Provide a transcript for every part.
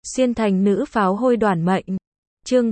Xuyên thành nữ pháo hôi đoản mệnh. Chương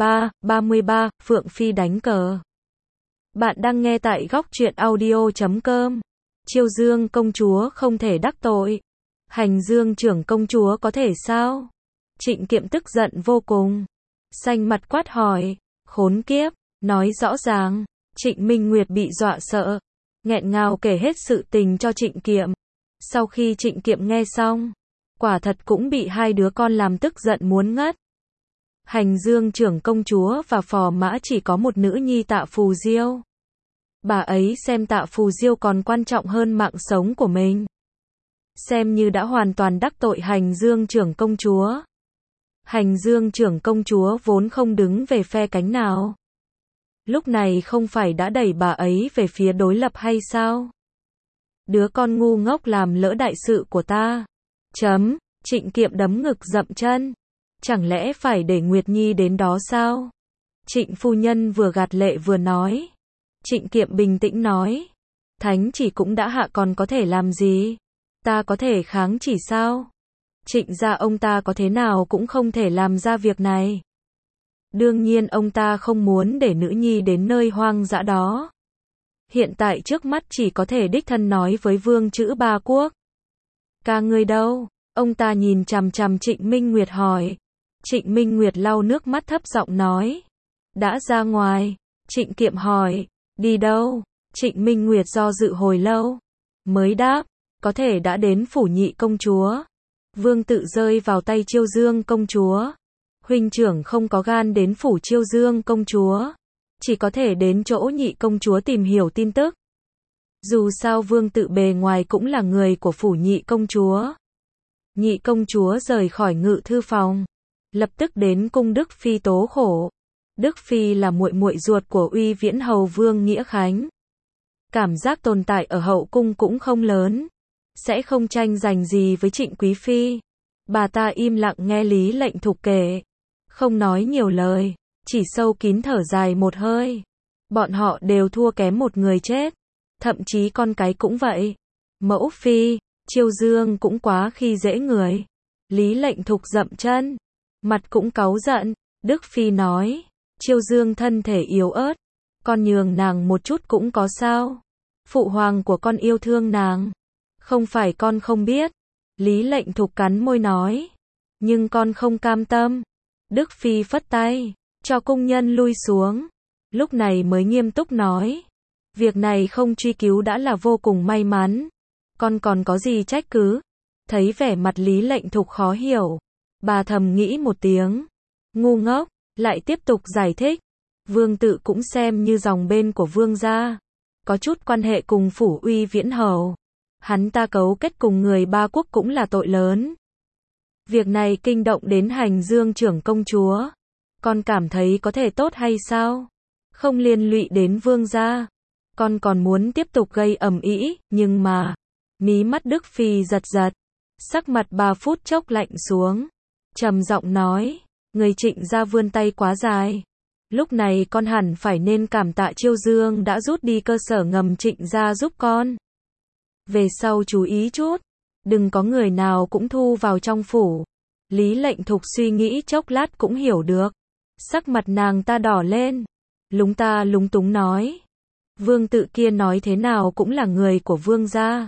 33, Phượng Phi đánh cờ. Bạn đang nghe tại góc truyện audio.com. Chiêu Dương công chúa không thể đắc tội. Hành Dương trưởng công chúa có thể sao? Trịnh Kiệm tức giận vô cùng. Xanh mặt quát hỏi. Khốn kiếp, nói rõ ràng. Trịnh Minh Nguyệt bị dọa sợ. Nghẹn ngào kể hết sự tình cho Trịnh Kiệm. Sau khi Trịnh Kiệm nghe xong, quả thật cũng bị hai đứa con làm tức giận muốn ngất. Hành Dương trưởng công chúa và phò mã chỉ có một nữ nhi Tạ Phù Diêu. Bà ấy xem Tạ Phù Diêu còn quan trọng hơn mạng sống của mình. Xem như đã hoàn toàn đắc tội Hành Dương trưởng công chúa. Hành Dương trưởng công chúa vốn không đứng về phe cánh nào. Lúc này không phải đã đẩy bà ấy về phía đối lập hay sao? Đứa con ngu ngốc làm lỡ đại sự của ta. Trịnh Kiệm đấm ngực dậm chân. Chẳng lẽ phải để Nguyệt Nhi đến đó sao? Trịnh phu nhân vừa gạt lệ vừa nói. Trịnh Kiệm bình tĩnh nói. Thánh chỉ cũng đã hạ còn có thể làm gì? Ta có thể kháng chỉ sao? Trịnh gia ông ta có thế nào cũng không thể làm ra việc này. Đương nhiên ông ta không muốn để nữ nhi đến nơi hoang dã đó. Hiện tại trước mắt chỉ có thể đích thân nói với vương chữ ba quốc. Ca ngươi đâu? Ông ta nhìn chằm chằm Trịnh Minh Nguyệt hỏi. Trịnh Minh Nguyệt lau nước mắt thấp giọng nói. Đã ra ngoài. Trịnh Kiệm hỏi. Đi đâu? Trịnh Minh Nguyệt do dự hồi lâu. Mới đáp. Có thể đã đến phủ nhị công chúa. Vương tự rơi vào tay Chiêu Dương công chúa. Huynh trưởng không có gan đến phủ Chiêu Dương công chúa. Chỉ có thể đến chỗ nhị công chúa tìm hiểu tin tức. Dù sao vương tự bề ngoài cũng là người của phủ nhị công chúa. Nhị công chúa rời khỏi ngự thư phòng. Lập tức đến cung Đức Phi tố khổ. Đức Phi là muội muội ruột của Uy Viễn Hầu Vương Nghĩa Khánh. Cảm giác tồn tại ở hậu cung cũng không lớn. Sẽ không tranh giành gì với Trịnh Quý Phi. Bà ta im lặng nghe Lý Lệnh Thục kể. Không nói nhiều lời. Chỉ sâu kín thở dài một hơi. Bọn họ đều thua kém một người chết. Thậm chí con cái cũng vậy. Mẫu Phi, Chiêu Dương cũng quá khi dễ người. Lý Lệnh Thục dậm chân. Mặt cũng cáu giận. Đức Phi nói. Chiêu Dương thân thể yếu ớt. Con nhường nàng một chút cũng có sao. Phụ hoàng của con yêu thương nàng. Không phải con không biết. Lý Lệnh Thục cắn môi nói. Nhưng con không cam tâm. Đức Phi phất tay. Cho cung nhân lui xuống. Lúc này mới nghiêm túc nói. Việc này không truy cứu đã là vô cùng may mắn. Con còn có gì trách cứ? Thấy vẻ mặt Lý Lệnh Thục khó hiểu. Bà thầm nghĩ một tiếng. Ngu ngốc. Lại tiếp tục giải thích. Vương tự cũng xem như dòng bên của vương gia. Có chút quan hệ cùng phủ Uy Viễn Hầu. Hắn ta cấu kết cùng người ba quốc cũng là tội lớn. Việc này kinh động đến Hành Dương trưởng công chúa. Con cảm thấy có thể tốt hay sao? Không liên lụy đến vương gia. Con còn muốn tiếp tục gây ầm ĩ, nhưng mà... Mí mắt Đức Phi giật giật. Sắc mặt bà phút chốc lạnh xuống. Trầm giọng nói. Người Trịnh gia vươn tay quá dài. Lúc này con hẳn phải nên cảm tạ Chiêu Dương đã rút đi cơ sở ngầm Trịnh gia giúp con. Về sau chú ý chút. Đừng có người nào cũng thu vào trong phủ. Lý Lệnh Thục suy nghĩ chốc lát cũng hiểu được. Sắc mặt nàng ta đỏ lên. Lúng túng nói. Vương tự kia nói thế nào cũng là người của vương gia.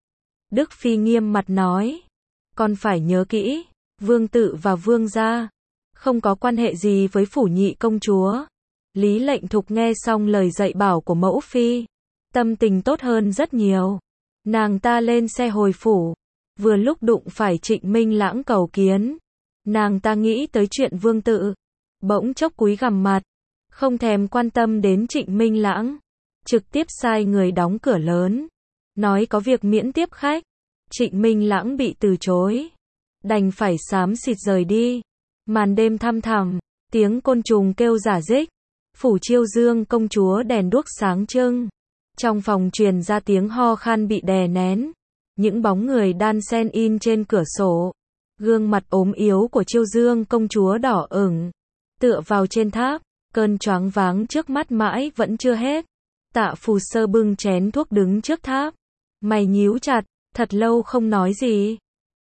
Đức Phi nghiêm mặt nói. Con phải nhớ kỹ. Vương tự và vương gia. Không có quan hệ gì với phủ nhị công chúa. Lý Lệnh Thục nghe xong lời dạy bảo của mẫu phi. Tâm tình tốt hơn rất nhiều. Nàng ta lên xe hồi phủ. Vừa lúc đụng phải Trịnh Minh Lãng cầu kiến. Nàng ta nghĩ tới chuyện vương tự. Bỗng chốc cúi gằm mặt. Không thèm quan tâm đến Trịnh Minh Lãng. Trực tiếp sai người đóng cửa lớn. Nói có việc miễn tiếp khách. Trịnh Minh Lãng bị từ chối. Đành phải xám xịt rời đi. Màn đêm thăm thẳm. Tiếng côn trùng kêu rả rích. Phủ Chiêu Dương công chúa đèn đuốc sáng trưng. Trong phòng truyền ra tiếng ho khan bị đè nén. Những bóng người đan xen in trên cửa sổ. Gương mặt ốm yếu của Chiêu Dương công chúa đỏ ửng. Tựa vào trên tháp. Cơn choáng váng trước mắt mãi vẫn chưa hết. Tạ Phù Sơ bưng chén thuốc đứng trước tháp. Mày nhíu chặt. Thật lâu không nói gì.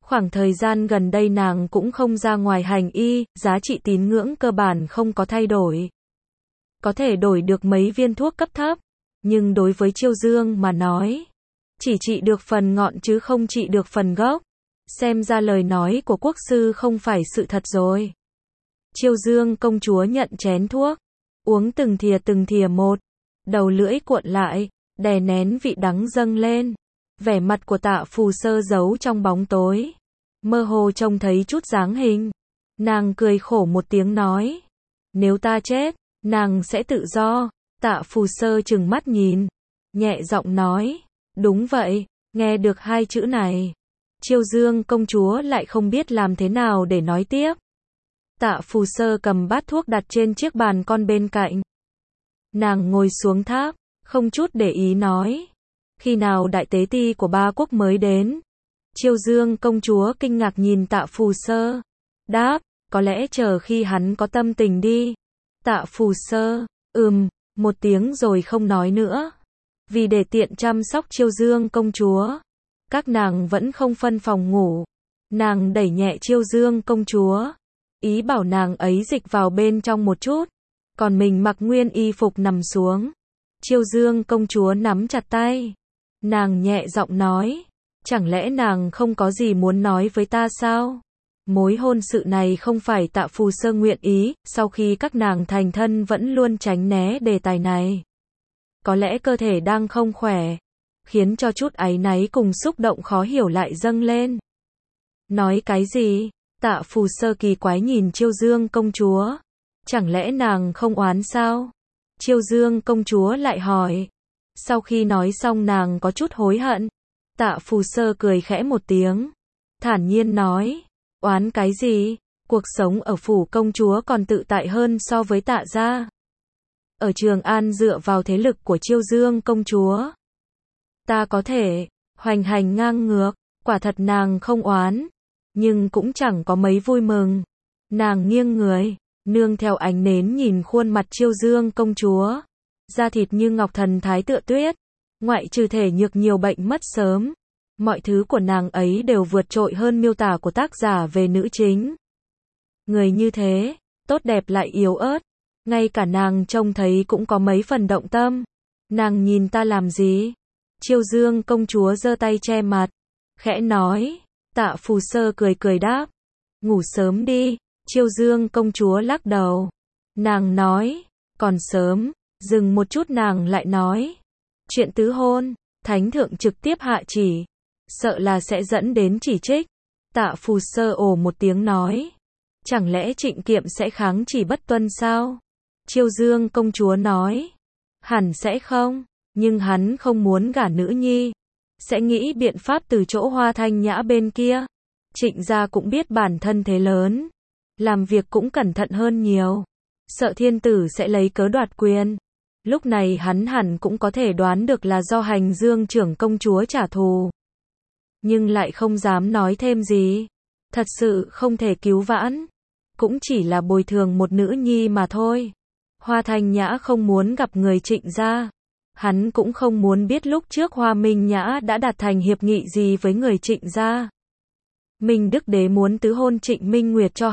Khoảng thời gian gần đây nàng cũng không ra ngoài hành y, giá trị tín ngưỡng cơ bản không có thay đổi. Có thể đổi được mấy viên thuốc cấp thấp, nhưng đối với Chiêu Dương mà nói, chỉ trị được phần ngọn chứ không trị được phần gốc. Xem ra lời nói của quốc sư không phải sự thật rồi. Chiêu Dương công chúa nhận chén thuốc, uống từng thìa một, đầu lưỡi cuộn lại, đè nén vị đắng dâng lên. Vẻ mặt của Tạ Phù Sơ giấu trong bóng tối, mơ hồ trông thấy chút dáng hình. Nàng cười khổ một tiếng nói, nếu ta chết, nàng sẽ tự do. Tạ Phù Sơ trừng mắt nhìn, nhẹ giọng nói, đúng vậy. Nghe được hai chữ này, Chiêu Dương công chúa lại không biết làm thế nào để nói tiếp. Tạ Phù Sơ cầm bát thuốc đặt trên chiếc bàn con bên cạnh. Nàng ngồi xuống tháp, không chút để ý nói, khi nào đại tế ti của ba quốc mới đến? Chiêu Dương công chúa kinh ngạc nhìn Tạ Phù Sơ, đáp, có lẽ chờ khi hắn có tâm tình đi. Tạ Phù Sơ, một tiếng rồi không nói nữa. Vì để tiện chăm sóc Chiêu Dương công chúa, các nàng vẫn không phân phòng ngủ. Nàng đẩy nhẹ Chiêu Dương công chúa, ý bảo nàng ấy dịch vào bên trong một chút, còn mình mặc nguyên y phục nằm xuống. Chiêu Dương công chúa nắm chặt tay, nàng nhẹ giọng nói, chẳng lẽ nàng không có gì muốn nói với ta sao? Mối hôn sự này không phải Tạ Phù Sơ nguyện ý, sau khi các nàng thành thân vẫn luôn tránh né đề tài này. Có lẽ cơ thể đang không khỏe, khiến cho chút áy náy cùng xúc động khó hiểu lại dâng lên. Nói cái gì? Tạ Phù Sơ kỳ quái nhìn Chiêu Dương công chúa. Chẳng lẽ nàng không oán sao? Chiêu Dương công chúa lại hỏi. Sau khi nói xong nàng có chút hối hận. Tạ Phù Sơ cười khẽ một tiếng, thản nhiên nói, oán cái gì? Cuộc sống ở phủ công chúa còn tự tại hơn so với Tạ gia. Ở Trường An dựa vào thế lực của Chiêu Dương công chúa, ta có thể hoành hành ngang ngược, quả thật nàng không oán, nhưng cũng chẳng có mấy vui mừng. Nàng nghiêng người, nương theo ánh nến nhìn khuôn mặt Chiêu Dương công chúa, da thịt như ngọc thần thái tựa tuyết, ngoại trừ thể nhược nhiều bệnh mất sớm, mọi thứ của nàng ấy đều vượt trội hơn miêu tả của tác giả về nữ chính. Người như thế, tốt đẹp lại yếu ớt, ngay cả nàng trông thấy cũng có mấy phần động tâm. Nàng nhìn ta làm gì? Chiêu Dương công chúa giơ tay che mặt, khẽ nói. Tạ Phù Sơ cười cười đáp, ngủ sớm đi. Chiêu Dương công chúa lắc đầu, nàng nói, còn sớm. Dừng một chút nàng lại nói, chuyện tứ hôn, thánh thượng trực tiếp hạ chỉ, sợ là sẽ dẫn đến chỉ trích. Tạ Phù Sơ ồ một tiếng nói, chẳng lẽ Trịnh Kiệm sẽ kháng chỉ bất tuân sao? Chiêu Dương công chúa nói, hẳn sẽ không, nhưng hắn không muốn gả nữ nhi, sẽ nghĩ biện pháp từ chỗ Hoa Thanh Nhã bên kia. Trịnh gia cũng biết bản thân thế lớn, làm việc cũng cẩn thận hơn nhiều, sợ thiên tử sẽ lấy cớ đoạt quyền. Lúc này hắn hẳn cũng có thể đoán được là do Hành Dương trưởng công chúa trả thù, nhưng lại không dám nói thêm gì. Thật sự không thể cứu vãn, cũng chỉ là bồi thường một nữ nhi mà thôi. Hoa Thanh Nhã không muốn gặp người Trịnh gia, hắn cũng không muốn biết lúc trước Hoa Minh Nhã đã đạt thành hiệp nghị gì với người Trịnh gia. Minh Đức Đế muốn tứ hôn Trịnh Minh Nguyệt cho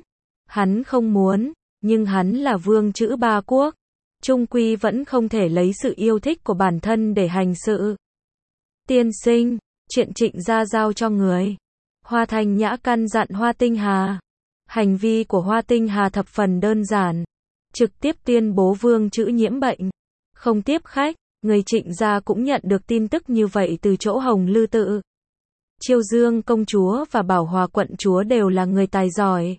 hắn không muốn, nhưng hắn là vương chữ ba quốc, chung quy vẫn không thể lấy sự yêu thích của bản thân để hành sự. Tiên sinh, chuyện Trịnh gia giao cho người. Hoa Thanh Nhã căn dặn Hoa Tinh Hà. Hành vi của Hoa Tinh Hà thập phần đơn giản, trực tiếp tuyên bố vương chữ nhiễm bệnh, không tiếp khách. Người Trịnh gia cũng nhận được tin tức như vậy từ chỗ Hồng Lư Tự. Chiêu Dương công chúa và Bảo Hòa quận chúa đều là người tài giỏi,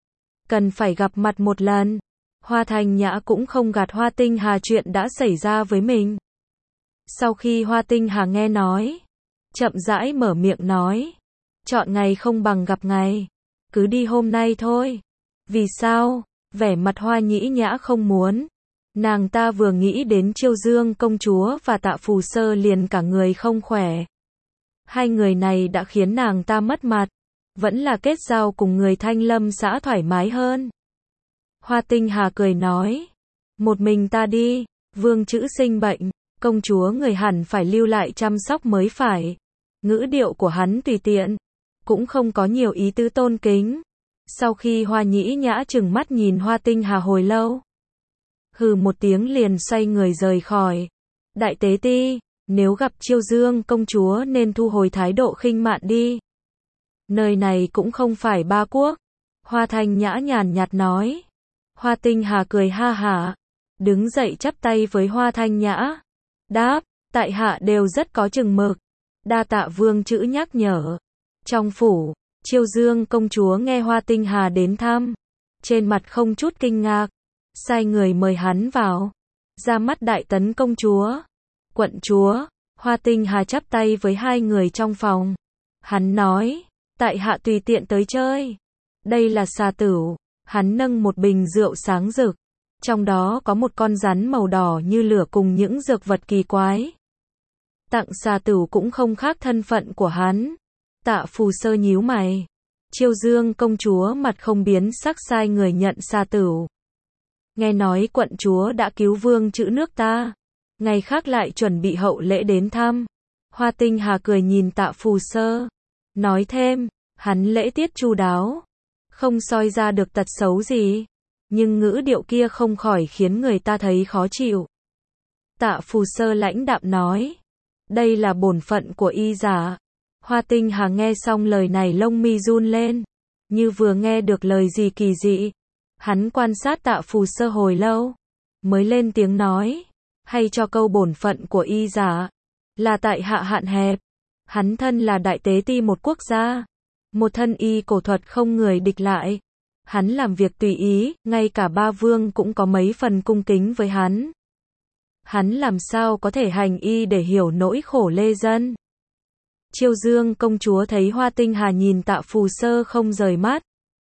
cần phải gặp mặt một lần. Hoa Thanh Nhã cũng không gạt Hoa Tinh Hà chuyện đã xảy ra với mình. Sau khi Hoa Tinh Hà nghe nói, chậm rãi mở miệng nói, chọn ngày không bằng gặp ngày, cứ đi hôm nay thôi. Vì sao? Vẻ mặt Hoa Nhĩ Nhã không muốn. Nàng ta vừa nghĩ đến Chiêu Dương công chúa và Tạ Phù Sơ liền cả người không khỏe. Hai người này đã khiến nàng ta mất mặt, vẫn là kết giao cùng người Thanh Lâm xã thoải mái hơn. Hoa Tinh Hà cười nói, một mình ta đi, vương chữ sinh bệnh, công chúa người hẳn phải lưu lại chăm sóc mới phải. Ngữ điệu của hắn tùy tiện, cũng không có nhiều ý tứ tôn kính. Sau khi Hoa Nhĩ Nhã trừng mắt nhìn Hoa Tinh Hà hồi lâu, hừ một tiếng liền xoay người rời khỏi. Đại tế ti, nếu gặp Chiêu Dương công chúa nên thu hồi thái độ khinh mạn đi. Nơi này cũng không phải Ba Quốc. Hoa Thanh Nhã nhàn nhạt nói. Hoa Tinh Hà cười ha hả, đứng dậy chắp tay với Hoa Thanh Nhã. Đáp, tại hạ đều rất có chừng mực. Đa tạ vương chữ nhắc nhở. Trong phủ, Chiêu Dương công chúa nghe Hoa Tinh Hà đến thăm, trên mặt không chút kinh ngạc, sai người mời hắn vào. Ra mắt Đại Tấn công chúa, quận chúa. Hoa Tinh Hà chắp tay với hai người trong phòng. Hắn nói, tại hạ tùy tiện tới chơi. Đây là xà tửu. Hắn nâng một bình rượu sáng rực, trong đó có một con rắn màu đỏ như lửa cùng những dược vật kỳ quái. Tặng xà tửu cũng không khác thân phận của hắn. Tạ Phù Sơ nhíu mày. Chiêu Dương công chúa mặt không biến sắc sai người nhận xà tửu. Nghe nói quận chúa đã cứu vương chữ nước ta, ngày khác lại chuẩn bị hậu lễ đến thăm. Hoa Tinh Hà cười nhìn Tạ Phù Sơ, nói thêm, hắn lễ tiết chu đáo, không soi ra được tật xấu gì, nhưng ngữ điệu kia không khỏi khiến người ta thấy khó chịu. Tạ Phù Sơ lãnh đạm nói, đây là bổn phận của y giả. Hoa Tinh Hà nghe xong lời này lông mi run lên, như vừa nghe được lời gì kỳ dị. Hắn quan sát Tạ Phù Sơ hồi lâu, mới lên tiếng nói, hay cho câu bổn phận của y giả, là tại hạ hạn hẹp. Hắn thân là đại tế ti một quốc gia, một thân y cổ thuật không người địch lại. Hắn làm việc tùy ý, ngay cả ba vương cũng có mấy phần cung kính với hắn. Hắn làm sao có thể hành y để hiểu nỗi khổ lê dân. Chiêu Dương công chúa thấy Hoa Tinh Hà nhìn Tạ Phù Sơ không rời mắt,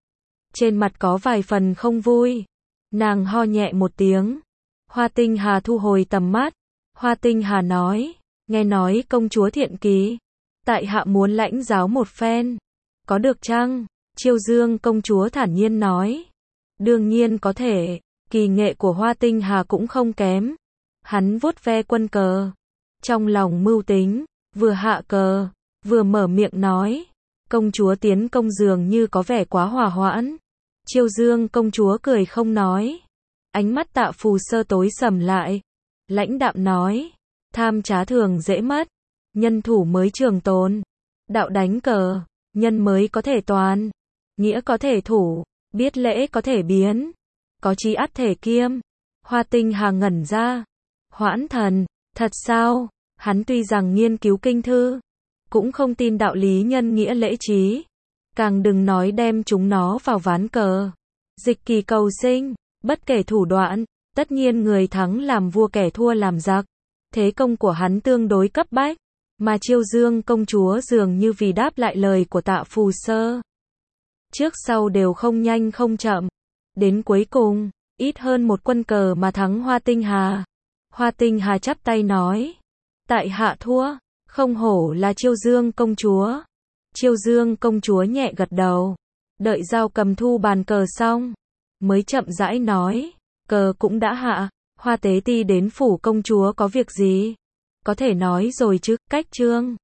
trên mặt có vài phần không vui. Nàng ho nhẹ một tiếng. Hoa Tinh Hà thu hồi tầm mắt. Hoa Tinh Hà nói, nghe nói công chúa thiện kỳ, tại hạ muốn lãnh giáo một phen, có được chăng? Chiêu Dương công chúa thản nhiên nói, đương nhiên có thể. Kỳ nghệ của Hoa Tinh Hà cũng không kém. Hắn vuốt ve quân cờ, trong lòng mưu tính, vừa hạ cờ, vừa mở miệng nói, công chúa tiến công dường như có vẻ quá hòa hoãn. Chiêu Dương công chúa cười không nói. Ánh mắt Tạ Phù Sơ tối sầm lại, lãnh đạm nói, tham trá thường dễ mất, nhân thủ mới trường tồn. Đạo đánh cờ, nhân mới có thể toàn, nghĩa có thể thủ, biết lễ có thể biến, có chí ắt thể kiêm. Hoa Tinh Hà ngẩn ra. Hoãn thần, thật sao? Hắn tuy rằng nghiên cứu kinh thư, cũng không tin đạo lý nhân nghĩa lễ trí, càng đừng nói đem chúng nó vào ván cờ. Dịch kỳ cầu sinh, bất kể thủ đoạn, tất nhiên người thắng làm vua kẻ thua làm giặc. Thế công của hắn tương đối cấp bách, mà Chiêu Dương công chúa dường như vì đáp lại lời của Tạ Phù Sơ, trước sau đều không nhanh không chậm. Đến cuối cùng, ít hơn một quân cờ mà thắng Hoa Tinh Hà. Hoa Tinh Hà chắp tay nói, tại hạ thua, không hổ là Chiêu Dương công chúa. Chiêu Dương công chúa nhẹ gật đầu, đợi Dao Cầm thu bàn cờ xong, mới chậm rãi nói, cờ cũng đã hạ, Hoa tế ti đến phủ công chúa có việc gì? Có thể nói rồi chứ, cách trương.